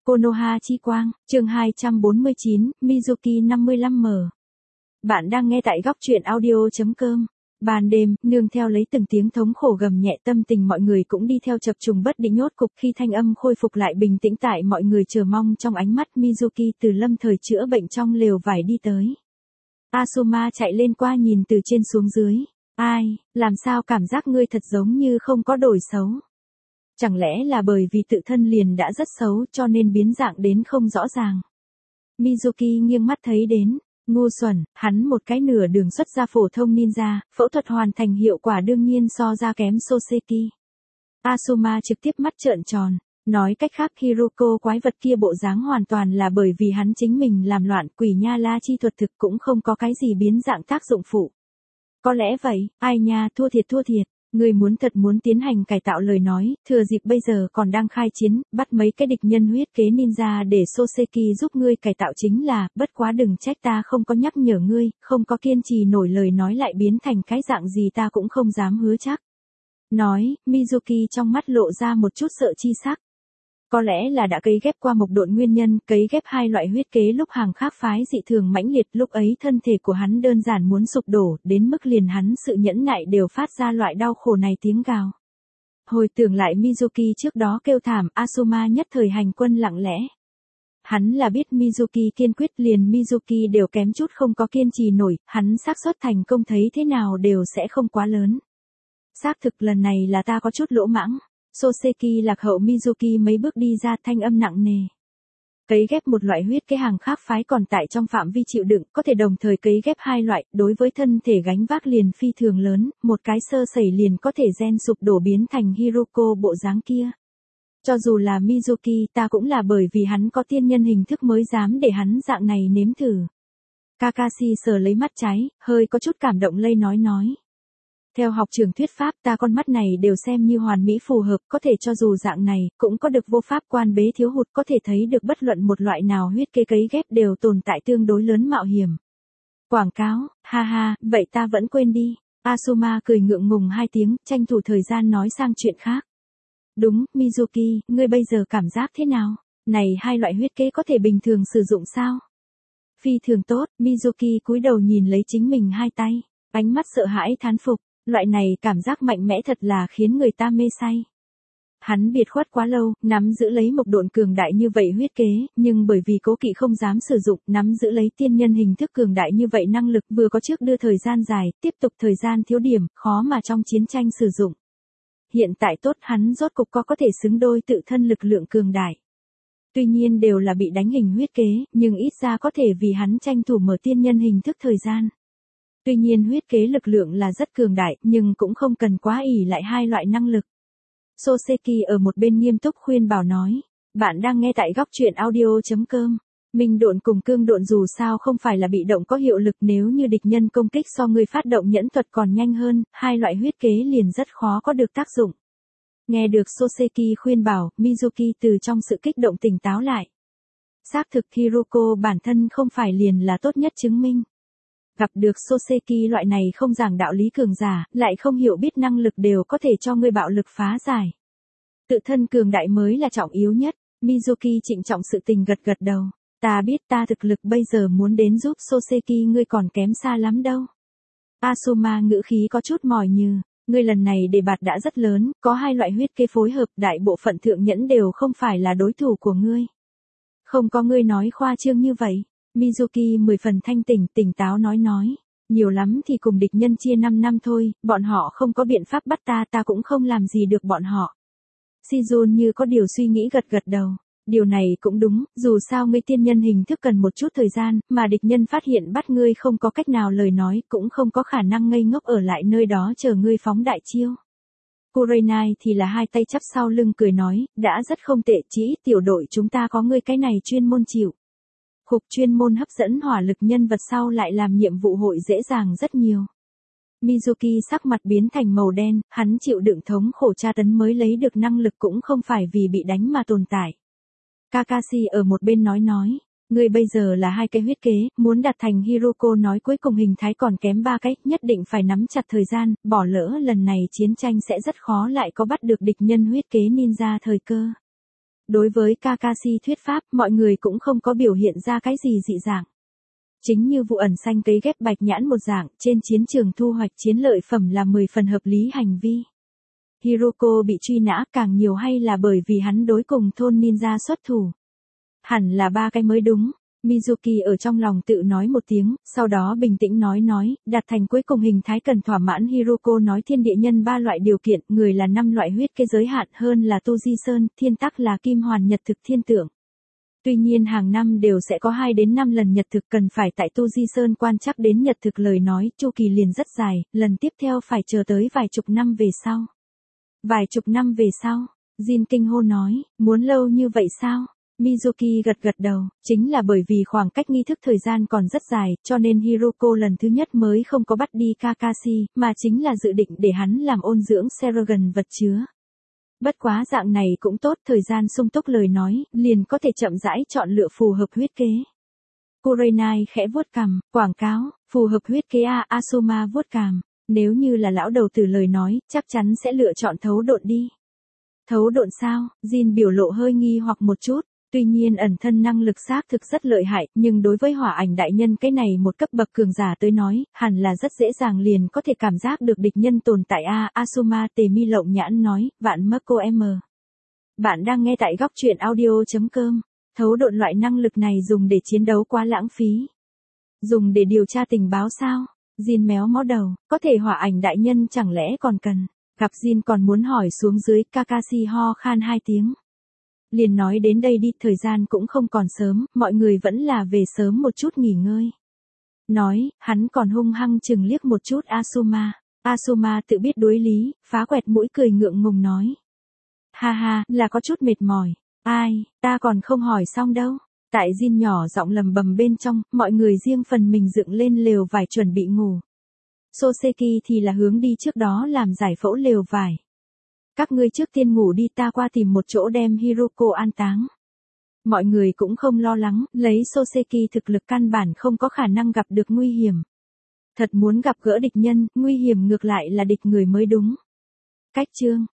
Konoha Chi Quang, chương 249, Mizuki 55M. Bạn đang nghe tại góc truyện audio.com. Ban đêm, nương theo lấy từng tiếng thống khổ gầm nhẹ, tâm tình mọi người cũng đi theo chập trùng bất định nhốt cục. Khi thanh âm khôi phục lại bình tĩnh tại mọi người chờ mong trong ánh mắt, Mizuki từ lâm thời chữa bệnh trong lều vải đi tới. Asuma chạy lên qua nhìn từ trên xuống dưới. Ai, làm sao cảm giác ngươi thật giống như không có đổi xấu? Chẳng lẽ là bởi vì tự thân liền đã rất xấu cho nên biến dạng đến không rõ ràng? Mizuki nghiêng mắt thấy đến. Ngu xuẩn, hắn một cái nửa đường xuất ra phổ thông ninja, phẫu thuật hoàn thành hiệu quả đương nhiên so ra kém Soseki. Asuma trực tiếp mắt trợn tròn. Nói cách khác, Hiroko quái vật kia bộ dáng hoàn toàn là bởi vì hắn chính mình làm loạn. Quỷ nha la chi thuật thực cũng không có cái gì biến dạng tác dụng phụ. Có lẽ vậy, ai nha, thua thiệt. Người thật muốn tiến hành cải tạo lời nói, thừa dịp bây giờ còn đang khai chiến, bắt mấy cái địch nhân huyết kế ninja để Soseki giúp ngươi cải tạo chính là, bất quá đừng trách ta không có nhắc nhở ngươi, không có kiên trì nổi lời nói lại biến thành cái dạng gì ta cũng không dám hứa chắc. Nói, Mizuki trong mắt lộ ra một chút sợ chi sắc. Có lẽ là đã cấy ghép qua một độn nguyên nhân, cấy ghép hai loại huyết kế lúc hàng khác phái dị thường mãnh liệt, lúc ấy thân thể của hắn đơn giản muốn sụp đổ, đến mức liền hắn sự nhẫn nại đều phát ra loại đau khổ này tiếng gào. Hồi tưởng lại Mizuki trước đó kêu thảm, Asuma nhất thời hành quân lặng lẽ. Hắn là biết Mizuki kiên quyết, liền Mizuki đều kém chút không có kiên trì nổi, hắn xác suất thành công thấy thế nào đều sẽ không quá lớn. Xác thực lần này là ta có chút lỗ mãng. Soseki lạc hậu Mizuki mấy bước đi ra, thanh âm nặng nề. Cấy ghép một loại huyết kế hàng khác phái còn tại trong phạm vi chịu đựng, có thể đồng thời cấy ghép hai loại, đối với thân thể gánh vác liền phi thường lớn, một cái sơ sẩy liền có thể gen sụp đổ biến thành Hiroko bộ dáng kia. Cho dù là Mizuki, ta cũng là bởi vì hắn có tiên nhân hình thức mới dám để hắn dạng này nếm thử. Kakashi sờ lấy mắt trái, hơi có chút cảm động lây nói. Theo học trường thuyết pháp, ta con mắt này đều xem như hoàn mỹ phù hợp, có thể cho dù dạng này, cũng có được vô pháp quan bế thiếu hụt, có thể thấy được bất luận một loại nào huyết kế cấy ghép đều tồn tại tương đối lớn mạo hiểm. Quảng cáo, ha ha, vậy ta vẫn quên đi. Asuma cười ngượng ngùng hai tiếng, tranh thủ thời gian nói sang chuyện khác. Đúng, Mizuki, ngươi bây giờ cảm giác thế nào? Này hai loại huyết kế có thể bình thường sử dụng sao? Phi thường tốt, Mizuki cúi đầu nhìn lấy chính mình hai tay, ánh mắt sợ hãi thán phục. Loại này cảm giác mạnh mẽ thật là khiến người ta mê say. Hắn biệt khuất quá lâu, nắm giữ lấy một độn cường đại như vậy huyết kế, nhưng bởi vì cố kỵ không dám sử dụng, nắm giữ lấy tiên nhân hình thức cường đại như vậy năng lực vừa có trước đưa thời gian dài, tiếp tục thời gian thiếu điểm, khó mà trong chiến tranh sử dụng. Hiện tại tốt hắn rốt cục có thể xứng đôi tự thân lực lượng cường đại. Tuy nhiên đều là bị đánh hình huyết kế, nhưng ít ra có thể vì hắn tranh thủ mở tiên nhân hình thức thời gian. Tuy nhiên huyết kế lực lượng là rất cường đại, nhưng cũng không cần quá ỷ lại hai loại năng lực. Soseki ở một bên nghiêm túc khuyên bảo nói, bạn đang nghe tại góc truyện audio.com. Minh độn cùng cương độn dù sao không phải là bị động có hiệu lực, nếu như địch nhân công kích so người phát động nhẫn thuật còn nhanh hơn, hai loại huyết kế liền rất khó có được tác dụng. Nghe được Soseki khuyên bảo, Mizuki từ trong sự kích động tỉnh táo lại. Xác thực Hiroko bản thân không phải liền là tốt nhất chứng minh. Gặp được Soseki loại này không giảng đạo lý cường giả, lại không hiểu biết năng lực đều có thể cho ngươi bạo lực phá giải. Tự thân cường đại mới là trọng yếu nhất, Mizuki trịnh trọng sự tình gật đầu. Ta biết ta thực lực bây giờ muốn đến giúp Soseki ngươi còn kém xa lắm đâu. Asuma ngữ khí có chút mỏi như, ngươi lần này đề bạt đã rất lớn, có hai loại huyết kế phối hợp, đại bộ phận thượng nhẫn đều không phải là đối thủ của ngươi. Không có ngươi nói khoa trương như vậy. Mizuki 10 phần thanh tỉnh táo nói. Nhiều lắm thì cùng địch nhân chia 5 năm thôi, bọn họ không có biện pháp bắt ta cũng không làm gì được bọn họ. Shizun như có điều suy nghĩ gật đầu. Điều này cũng đúng, dù sao ngươi tiên nhân hình thức cần một chút thời gian, mà địch nhân phát hiện bắt ngươi không có cách nào lời nói, cũng không có khả năng ngây ngốc ở lại nơi đó chờ ngươi phóng đại chiêu. Kurenai thì là hai tay chắp sau lưng cười nói, đã rất không tệ, chỉ ít tiểu đội chúng ta có ngươi cái này chuyên môn chịu. Khục chuyên môn hấp dẫn hỏa lực nhân vật sau lại làm nhiệm vụ hội dễ dàng rất nhiều. Mizuki sắc mặt biến thành màu đen, hắn chịu đựng thống khổ tra tấn mới lấy được năng lực cũng không phải vì bị đánh mà tồn tại. Kakashi ở một bên nói, ngươi bây giờ là hai cái huyết kế, muốn đạt thành Hiroko nói cuối cùng hình thái còn kém 3 cái, nhất định phải nắm chặt thời gian, bỏ lỡ lần này chiến tranh sẽ rất khó lại có bắt được địch nhân huyết kế ninja thời cơ. Đối với Kakashi thuyết pháp, mọi người cũng không có biểu hiện ra cái gì dị dạng. Chính như vụ ẩn xanh cấy ghép bạch nhãn một dạng, trên chiến trường thu hoạch chiến lợi phẩm là 10 phần hợp lý hành vi. Hiroko bị truy nã càng nhiều hay là bởi vì hắn đối cùng thôn ninja xuất thủ? Hẳn là 3 cái mới đúng. Mizuki ở trong lòng tự nói một tiếng, sau đó bình tĩnh nói, đạt thành cuối cùng hình thái cần thỏa mãn. Hiroko nói thiên địa nhân 3 loại điều kiện, người là 5 loại huyết kế giới hạn, hơn là tu di sơn, thiên tắc là kim hoàn nhật thực thiên tượng. Tuy nhiên hàng năm đều sẽ có 2 đến 5 lần nhật thực, cần phải tại tu di sơn quan trắc đến nhật thực lời nói, chu kỳ liền rất dài, lần tiếp theo phải chờ tới vài chục năm về sau. Vài chục năm về sau, Jin kinh hô nói, muốn lâu như vậy sao? Mizuki gật đầu, chính là bởi vì khoảng cách nghi thức thời gian còn rất dài, cho nên Hiroko lần thứ nhất mới không có bắt đi Kakashi, mà chính là dự định để hắn làm ôn dưỡng Seragon vật chứa. Bất quá dạng này cũng tốt, thời gian sung túc lời nói, liền có thể chậm rãi chọn lựa phù hợp huyết kế. Kurenai khẽ vuốt cằm, quảng cáo, phù hợp huyết kế Asuma vuốt cằm, nếu như là lão đầu tử lời nói, chắc chắn sẽ lựa chọn thấu độn đi. Thấu độn sao? Jin biểu lộ hơi nghi hoặc một chút. Tuy nhiên ẩn thân năng lực xác thực rất lợi hại, nhưng đối với hỏa ảnh đại nhân cái này một cấp bậc cường giả tới nói, hẳn là rất dễ dàng liền có thể cảm giác được địch nhân tồn tại Asuma Tề Mi lộng nhãn nói, vạn mất cô em. Bạn đang nghe tại góc truyện audio.com. Thấu độn loại năng lực này dùng để chiến đấu quá lãng phí. Dùng để điều tra tình báo sao? Jin méo mó đầu, có thể hỏa ảnh đại nhân chẳng lẽ còn cần. Gặp Jin còn muốn hỏi xuống dưới, Kakashi ho khan 2 tiếng. Liền nói đến đây đi, thời gian cũng không còn sớm, mọi người vẫn là về sớm một chút nghỉ ngơi. Nói, hắn còn hung hăng chừng liếc một chút Asuma. Asuma tự biết đối lý, phá quẹt mũi cười ngượng ngùng nói. Ha ha, là có chút mệt mỏi. Ai, ta còn không hỏi xong đâu. Tại Jin nhỏ giọng lầm bầm bên trong, mọi người riêng phần mình dựng lên lều vải chuẩn bị ngủ. Soseki thì là hướng đi trước đó làm giải phẫu lều vải. Các ngươi trước tiên ngủ đi, ta qua tìm một chỗ đem Hiroko an táng. Mọi người cũng không lo lắng, lấy Soseki thực lực căn bản không có khả năng gặp được nguy hiểm. Thật muốn gặp gỡ địch nhân, nguy hiểm ngược lại là địch người mới đúng. Cách chương